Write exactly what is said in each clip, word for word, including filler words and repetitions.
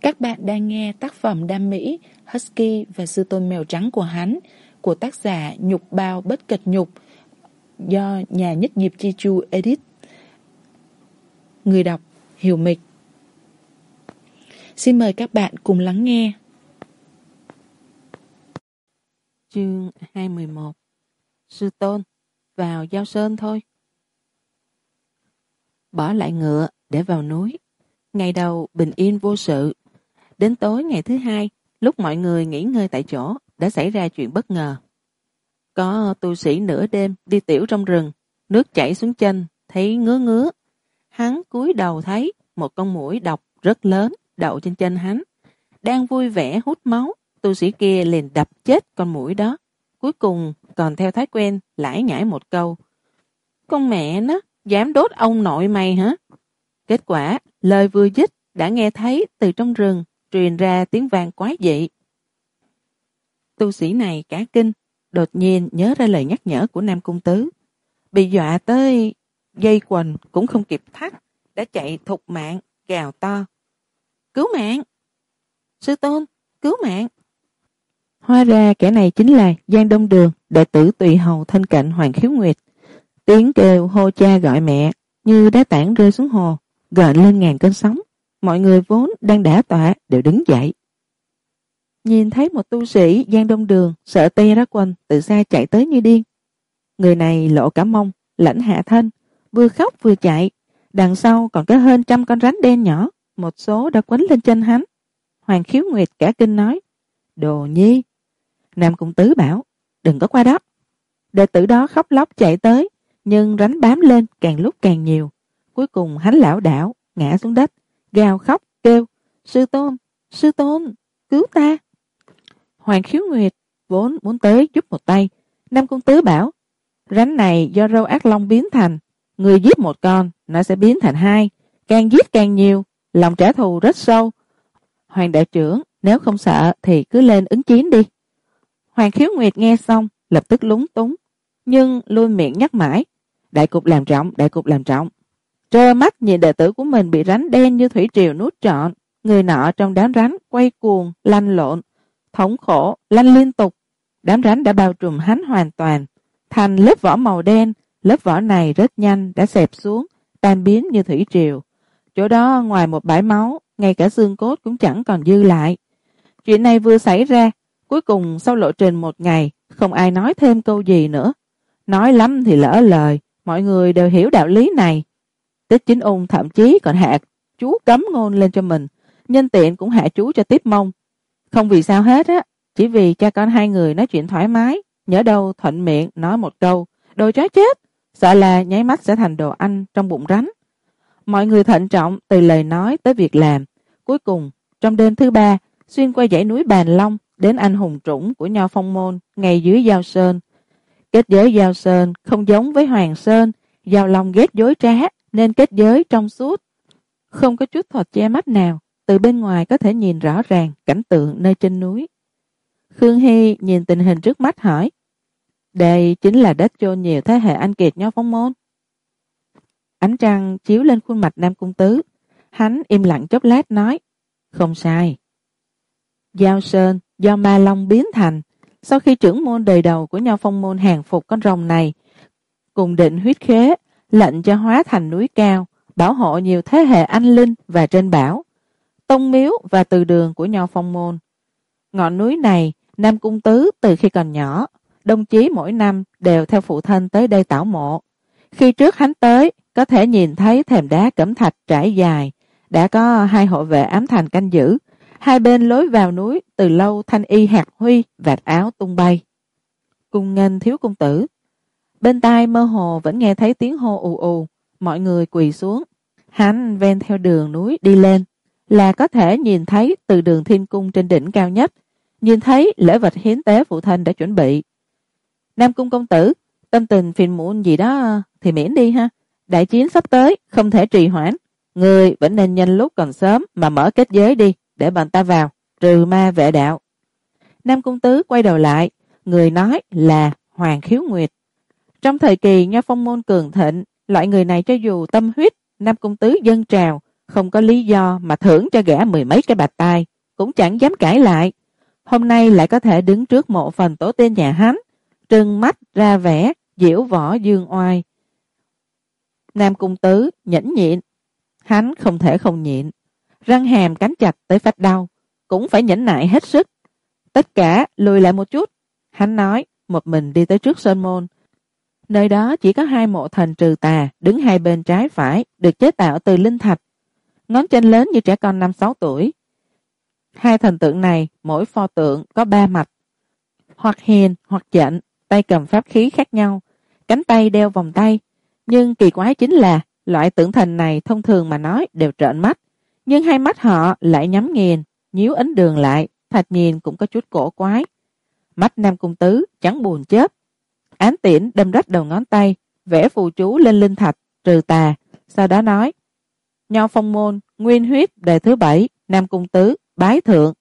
Các bạn đang nghe tác phẩm đam mỹ Husky và sư tôn mèo trắng của hắn của tác giả Nhục Bao Bất Kịch Nhục do nhà nhất nghiệp Chi Chu edit. Người đọc Hiểu Mịch. Xin mời các bạn cùng lắng nghe. Chương hai mươi mốt. Sư tôn, vào Giao Sơn thôi. Bỏ lại ngựa để vào núi. Ngày đầu bình yên vô sự. Đến tối ngày thứ hai, lúc mọi người nghỉ ngơi tại chỗ, đã xảy ra chuyện bất ngờ. Có tu sĩ nửa đêm đi tiểu trong rừng, nước chảy xuống chân, thấy ngứa ngứa. Hắn cúi đầu thấy một con muỗi độc rất lớn đậu trên chân hắn. Đang vui vẻ hút máu, tu sĩ kia liền đập chết con muỗi đó. Cuối cùng còn theo thói quen lải nhải một câu: "Con mẹ nó, dám đốt ông nội mày hả?" Kết quả, lời vừa dứt đã nghe thấy từ trong rừng truyền ra tiếng vang quái dị. Tu sĩ này cả kinh, đột nhiên nhớ ra lời nhắc nhở của Nam Cung Tứ. Bị dọa tới dây quần cũng không kịp thắt, đã chạy thục mạng, gào to: "Cứu mạng! Sư tôn, cứu mạng!" Hóa ra kẻ này chính là Giang Đông Đường, đệ tử tùy hầu thân cận Hoàng Khiếu Nguyệt. Tiếng kêu hô cha gọi mẹ như đá tảng rơi xuống hồ, gợn lên ngàn cơn sóng. Mọi người vốn đang đả tọa đều đứng dậy. Nhìn thấy một tu sĩ Giang Đông Đường sợ tê ra quần từ xa chạy tới như điên. Người này lộ cả mông, lãnh hạ thân, vừa khóc vừa chạy. Đằng sau còn có hơn trăm con rắn đen nhỏ, một số đã quấn lên chân hắn. Hoàng Khiếu Nguyệt cả kinh nói: "Đồ nhi!" Nam Cung Tứ bảo: "Đừng có qua đó." Đệ tử đó khóc lóc chạy tới, nhưng rắn bám lên càng lúc càng nhiều. Cuối cùng hắn lảo đảo ngã xuống đất, gào khóc kêu: "Sư tôn, sư tôn, cứu ta!" Hoàng Khiếu Nguyệt vốn muốn tới giúp một tay. Nam Cung Tứ bảo: "Rắn này do râu ác long biến thành, người giết một con nó sẽ biến thành hai, càng giết càng nhiều, lòng trả thù rất sâu. Hoàng đại trưởng, nếu không sợ thì cứ lên ứng chiến đi." Hoàng Khiếu Nguyệt nghe xong lập tức lúng túng, nhưng luôn miệng nhắc mãi: "Đại cục làm trọng, đại cục làm trọng." Trơ mắt nhìn đệ tử của mình bị rắn đen như thủy triều nuốt trọn. Người nọ trong đám rắn quay cuồng lăn lộn, thống khổ lăn liên tục. Đám rắn đã bao trùm hắn hoàn toàn, thành lớp vỏ màu đen. Lớp vỏ này rất nhanh đã xẹp xuống, tan biến như thủy triều. Chỗ đó ngoài một bãi máu, ngay cả xương cốt cũng chẳng còn dư lại. Chuyện này vừa xảy ra, cuối cùng sau lộ trình một ngày, không ai nói thêm câu gì nữa. Nói lắm thì lỡ lời, mọi người đều hiểu đạo lý này. Tích Chính Ung thậm chí còn hạ chú cấm ngôn lên cho mình, nhân tiện cũng hạ chú cho Tiếp Mông. Không vì sao hết á, chỉ vì cha con hai người nói chuyện thoải mái, nhỡ đâu thuận miệng nói một câu đồ chó chết, sợ là nháy mắt sẽ thành đồ ăn trong bụng rắn. Mọi người thận trọng từ lời nói tới việc làm. Cuối cùng trong đêm thứ ba, xuyên qua dãy núi Bàn Long đến anh hùng trũng của Nho Phong Môn ngay dưới Giao Sơn. Kết giới Giao Sơn không giống với Hoàng Sơn, Giao Long ghét dối trá nên kết giới trong suốt, không có chút thuật che mắt nào, từ bên ngoài có thể nhìn rõ ràng cảnh tượng nơi trên núi. Khương Hy nhìn tình hình trước mắt hỏi: "Đây chính là đất chôn nhiều thế hệ anh kiệt Nho Phong Môn?" Ánh trăng chiếu lên khuôn mặt Nam Cung Tứ, hắn im lặng chốc lát nói: "Không sai. Giao Sơn do ma long biến thành, sau khi trưởng môn đời đầu của Nho Phong Môn hàng phục con rồng này, cùng định huyết khế, lệnh cho hóa thành núi cao, bảo hộ nhiều thế hệ anh linh và trên bảo, tông miếu và từ đường của Nho Phong Môn. Ngọn núi này, Nam Cung Tứ từ khi còn nhỏ, đồng chí mỗi năm đều theo phụ thân tới đây tảo mộ. Khi trước hắn tới, có thể nhìn thấy thềm đá cẩm thạch trải dài, đã có hai hộ vệ ám thành canh giữ, hai bên lối vào núi từ lâu thanh y hạt huy, vạt áo tung bay. Cung nghênh thiếu công tử." Bên tai mơ hồ vẫn nghe thấy tiếng hô ù ù, mọi người quỳ xuống. Hắn ven theo đường núi đi lên, là có thể nhìn thấy từ đường thiên cung trên đỉnh cao nhất, nhìn thấy lễ vật hiến tế phụ thân đã chuẩn bị. "Nam Cung công tử, tâm tình phiền muộn gì đó thì miễn đi ha. Đại chiến sắp tới, không thể trì hoãn. Người vẫn nên nhân lúc còn sớm mà mở kết giới đi, để bọn ta vào, trừ ma vệ đạo." Nam Cung Tứ quay đầu lại, người nói là Hoàng Khiếu Nguyệt. Trong thời kỳ Nho Phong Môn cường thịnh, loại người này cho dù tâm huyết Nam Cung Tứ dâng trào không có lý do mà thưởng cho gã mười mấy cái bạt tai, cũng chẳng dám cãi lại. Hôm nay lại có thể đứng trước mộ phần tổ tiên nhà hắn, trừng mắt ra vẻ diễu võ dương oai. Nam Cung Tứ nhẫn nhịn, hắn không thể không nhịn, răng hàm cắn chặt tới phát đau, cũng phải nhẫn nại hết sức. Tất cả lùi lại một chút, hắn nói, một mình đi tới trước sơn môn. Nơi đó chỉ có hai mộ thần trừ tà đứng hai bên trái phải, được chế tạo từ linh thạch, ngón chân lớn như trẻ con năm sáu tuổi. Hai thần tượng này mỗi pho tượng có ba mặt, hoặc hiền hoặc chệnh, tay cầm pháp khí khác nhau, cánh tay đeo vòng tay. Nhưng kỳ quái chính là loại tượng thần này thông thường mà nói đều trợn mắt, nhưng hai mắt họ lại nhắm nghiền, nhíu ấn đường lại, thoạt nhìn cũng có chút cổ quái. Mắt Nam Cung Tứ trắng buồn chớp, Án Tiễn đâm rách đầu ngón tay, vẽ phù chú lên linh thạch trừ tà, sau đó nói: Nho Phong môn nguyên huyết đời thứ bảy, Nam Cung Tứ bái thượng.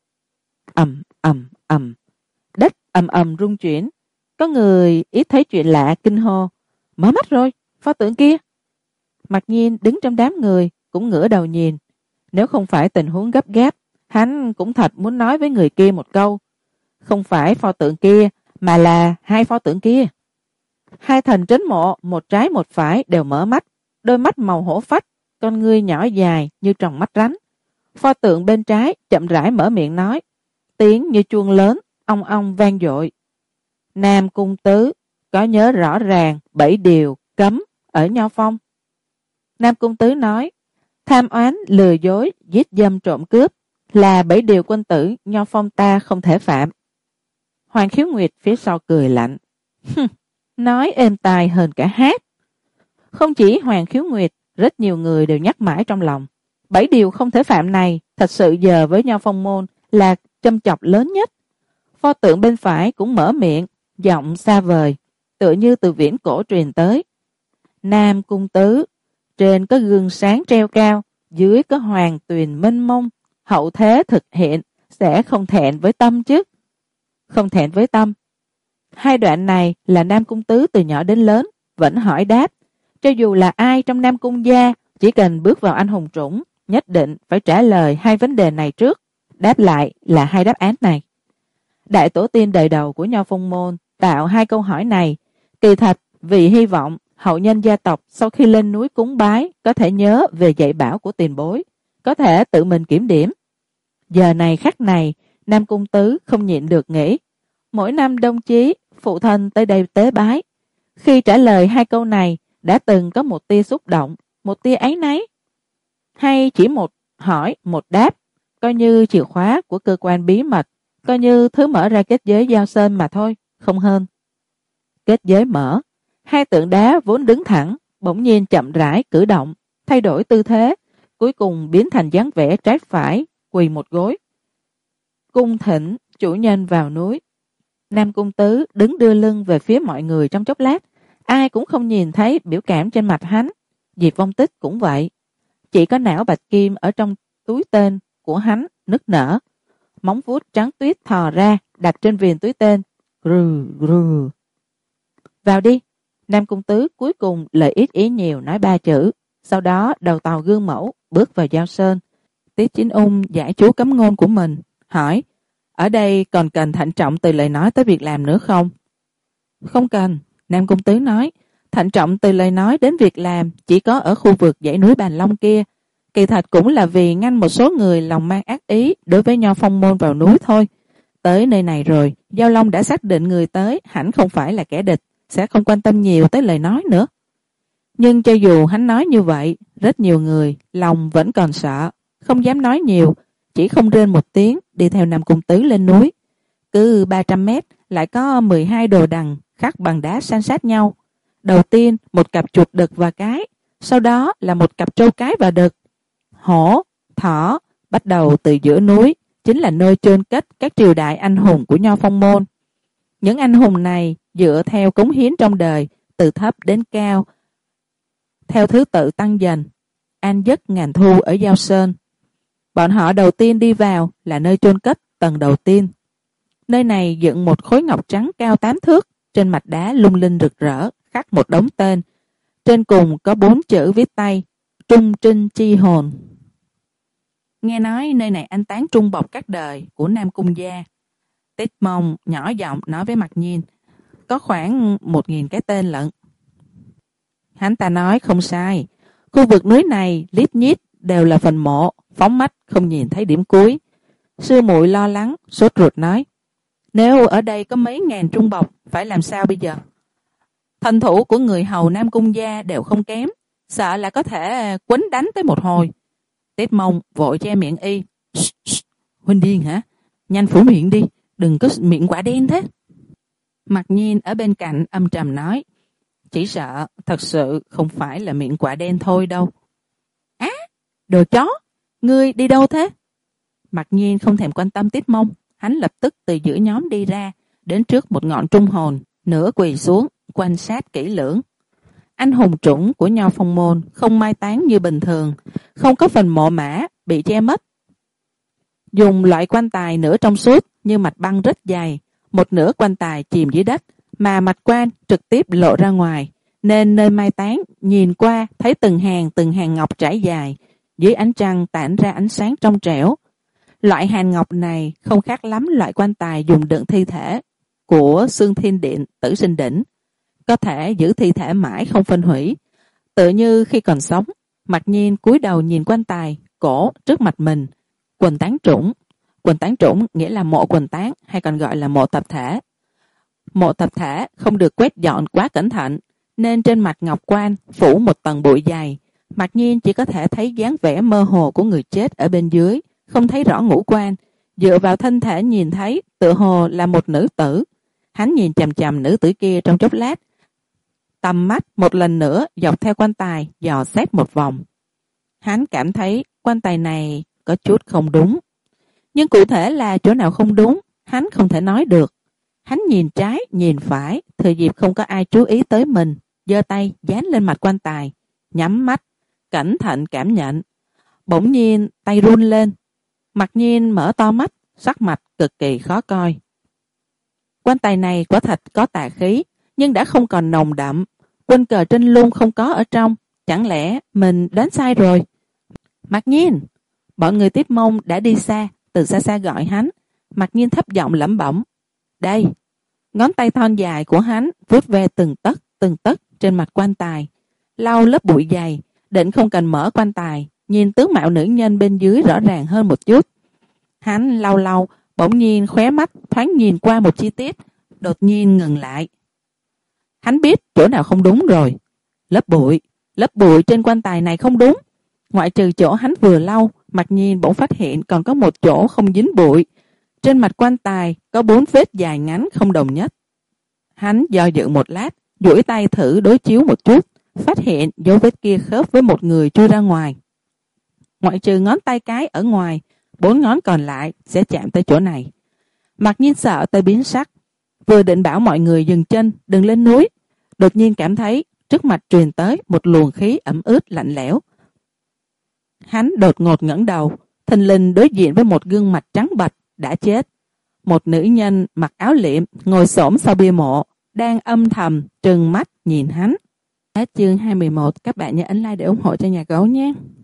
Ầm ầm ầm, đất ầm ầm rung chuyển. Có người ít thấy chuyện lạ kinh hô: Mở mắt rồi, pho tượng kia. Mặc Nhiên đứng trong đám người cũng ngửa đầu nhìn. Nếu không phải tình huống gấp gáp, hắn cũng thật muốn nói với người kia một câu: Không phải pho tượng kia, mà là hai pho tượng kia. Hai thần trấn mộ, một trái một phải đều mở mắt, đôi mắt màu hổ phách, con ngươi nhỏ dài như tròng mắt rắn. Pho tượng bên trái chậm rãi mở miệng nói, tiếng như chuông lớn, ong ong vang dội: Nam Cung Tứ có nhớ rõ ràng bảy điều cấm ở Nho Phong? Nam Cung Tứ nói, tham oán, lừa dối, giết dâm, trộm cướp là bảy điều quân tử Nho Phong ta không thể phạm. Hoàng Khiếu Nguyệt phía sau cười lạnh, nói êm tai hơn cả hát. Không chỉ Hoàng Khiếu Nguyệt, rất nhiều người đều nhắc mãi trong lòng. Bảy điều không thể phạm này thật sự giờ với Nho Phong môn là châm chọc lớn nhất. Pho tượng bên phải cũng mở miệng, giọng xa vời, tựa như từ viễn cổ truyền tới. Nam Cung Tứ, trên có gương sáng treo cao, dưới có hoàng tuyền mênh mông, hậu thế thực hiện, sẽ không thẹn với tâm chứ? Không thẹn với tâm. Hai đoạn này là Nam Cung Tứ từ nhỏ đến lớn vẫn hỏi đáp. Cho dù là ai trong Nam Cung gia, chỉ cần bước vào anh hùng trũng, nhất định phải trả lời hai vấn đề này trước. Đáp lại là hai đáp án này. Đại tổ tiên đời đầu của Nho Phong môn tạo hai câu hỏi này, kỳ thật vì hy vọng hậu nhân gia tộc sau khi lên núi cúng bái có thể nhớ về dạy bảo của tiền bối, có thể tự mình kiểm điểm. Giờ này khắc này, Nam Cung Tứ không nhịn được nghĩ, mỗi năm đông chí phụ thân tới đây tế bái, khi trả lời hai câu này đã từng có một tia xúc động, một tia áy náy, hay chỉ một hỏi một đáp, coi như chìa khóa của cơ quan bí mật, coi như thứ mở ra kết giới Giao Sơn mà thôi, không hơn. Kết giới mở, hai tượng đá vốn đứng thẳng bỗng nhiên chậm rãi cử động, thay đổi tư thế, cuối cùng biến thành dáng vẻ trái phải, quỳ một gối. Cung thỉnh chủ nhân vào núi. Nam Cung Tứ đứng đưa lưng về phía mọi người trong chốc lát, ai cũng không nhìn thấy biểu cảm trên mặt hắn. Diệp Vong Tích cũng vậy, chỉ có não bạch kim ở trong túi tên của hắn nức nở, móng vuốt trắng tuyết thò ra đặt trên viền túi tên. Rừ rừ. Vào đi. Nam Cung Tứ cuối cùng lời ít ý nhiều nói ba chữ, sau đó đầu tàu gương mẫu bước vào Giao Sơn. Tiết Chính Ung giải chú cấm ngôn của mình, hỏi, ở đây còn cần thận trọng từ lời nói tới việc làm nữa không? Không cần. Nam Cung Tứ nói, thận trọng từ lời nói đến việc làm chỉ có ở khu vực dãy núi Bàn Long kia, kỳ thật cũng là vì ngăn một số người lòng mang ác ý đối với Nho Phong môn vào núi thôi. Tới nơi này rồi, Giao Long đã xác định người tới hẳn không phải là kẻ địch, sẽ không quan tâm nhiều tới lời nói nữa. Nhưng cho dù hắn nói như vậy, rất nhiều người lòng vẫn còn sợ, không dám nói nhiều, chỉ không rên một tiếng đi theo Nam Cung Tứ lên núi. Cứ ba trăm mét lại có mười hai đồ đằng khắc bằng đá san sát nhau. Đầu tiên một cặp chuột đực và cái, sau đó là một cặp trâu cái và đực. Hổ, thỏ, bắt đầu từ giữa núi, chính là nơi chôn cất các triều đại anh hùng của Nho Phong môn. Những anh hùng này dựa theo cống hiến trong đời, từ thấp đến cao, theo thứ tự tăng dần, an giấc ngàn thu ở Giao Sơn. Bọn họ đầu tiên đi vào là nơi chôn cất tầng đầu tiên. Nơi này dựng một khối ngọc trắng cao tám thước, trên mặt đá lung linh rực rỡ, khắc một đống tên. Trên cùng có bốn chữ viết tay, Trung trinh chi hồn. Nghe nói nơi này anh tán trung bộc các đời của Nam Cung gia. Tiết Mông nhỏ giọng nói với Mặc Nhiên, có khoảng một nghìn cái tên lận. Hắn ta nói không sai, khu vực núi này lít nhít đều là phần mộ, phóng mắt không nhìn thấy điểm cuối. Sư muội lo lắng, sốt ruột nói, nếu ở đây có mấy ngàn trung bộc, phải làm sao bây giờ? Thần thủ của người hầu Nam Cung gia đều không kém, sợ là có thể quấn đánh tới một hồi. Tiết Mông vội che miệng y. Shh, shh, huynh điên hả? Nhanh phủ miệng đi, đừng có miệng quả đen thế. Mặc Nhiên ở bên cạnh âm trầm nói, chỉ sợ thật sự không phải là miệng quả đen thôi đâu. Á, à, đồ chó, ngươi đi đâu thế? Mặc Nhiên không thèm quan tâm Tiết Mông, hắn lập tức từ giữa nhóm đi ra, đến trước một ngọn trung hồn, nửa quỳ xuống, quan sát kỹ lưỡng. Anh hùng trũng của Nho Phong môn không mai táng như bình thường, không có phần mộ mã bị che mất. Dùng loại quan tài nửa trong suốt như mạch băng rất dài, một nửa quan tài chìm dưới đất, mà mạch quan trực tiếp lộ ra ngoài, nên nơi mai táng nhìn qua thấy từng hàng từng hàng ngọc trải dài, dưới ánh trăng tản ra ánh sáng trong trẻo. Loại hàng ngọc này không khác lắm loại quan tài dùng đựng thi thể của Xương Thiên Điện Tử Sinh Đỉnh, có thể giữ thi thể mãi không phân hủy, tự như khi còn sống. Mặc Nhiên cúi đầu nhìn quan tài cổ trước mặt mình. Quần tán trũng, quần tán trũng nghĩa là mộ quần tán, hay còn gọi là mộ tập thể. Mộ tập thể không được quét dọn quá cẩn thận, nên trên mặt ngọc quan phủ một tầng bụi dày. Mặc Nhiên chỉ có thể thấy dáng vẻ mơ hồ của người chết ở bên dưới, không thấy rõ ngũ quan. Dựa vào thân thể nhìn thấy tựa hồ là một nữ tử. Hắn nhìn chằm chằm nữ tử kia trong chốc lát, tầm mắt một lần nữa dọc theo quan tài dò xét một vòng. Hắn cảm thấy quan tài này có chút không đúng, nhưng cụ thể là chỗ nào không đúng hắn không thể nói được. Hắn nhìn trái nhìn phải, thời dịp không có ai chú ý tới mình, giơ tay dán lên mặt quan tài, nhắm mắt cẩn thận cảm nhận. Bỗng nhiên tay run lên. Mặc Nhiên mở to mắt, sắc mặt cực kỳ khó coi. Quan tài này quả thật có tà khí, nhưng đã không còn nồng đậm. Quân cờ trên lung không có ở trong, chẳng lẽ mình đoán sai rồi? Mặc Nhiên! Bọn người Tiết Mông đã đi xa, từ xa xa gọi hắn. Mặc Nhiên thấp giọng lẩm bẩm, đây. Ngón tay thon dài của hắn vuốt ve từng tấc từng tấc trên mặt quan tài, lau lớp bụi dày, định không cần mở quan tài, nhìn tướng mạo nữ nhân bên dưới rõ ràng hơn một chút. Hắn lau lau, bỗng nhiên khóe mắt thoáng nhìn qua một chi tiết, đột nhiên ngừng lại. Hắn biết chỗ nào không đúng rồi. Lớp bụi, lớp bụi trên quan tài này không đúng. Ngoại trừ chỗ hắn vừa lau, Mặc Nhiên bỗng phát hiện còn có một chỗ không dính bụi. Trên mặt quan tài có bốn vết dài ngắn không đồng nhất. Hắn do dự một lát, duỗi tay thử đối chiếu một chút, phát hiện dấu vết kia khớp với một người chui ra ngoài. Ngoại trừ ngón tay cái ở ngoài, bốn ngón còn lại sẽ chạm tới chỗ này. Mặc Nhiên sợ tới biến sắc, vừa định bảo mọi người dừng chân đừng lên núi, đột nhiên cảm thấy trước mặt truyền tới một luồng khí ẩm ướt lạnh lẽo. Hắn đột ngột ngẩng đầu, thình lình đối diện với một gương mặt trắng bệch đã chết. Một nữ nhân mặc áo liệm ngồi xổm sau bia mộ, đang âm thầm trừng mắt nhìn hắn. Hết chương hai mươi mốt, các bạn nhớ ấn like để ủng hộ cho nhà gấu nhé.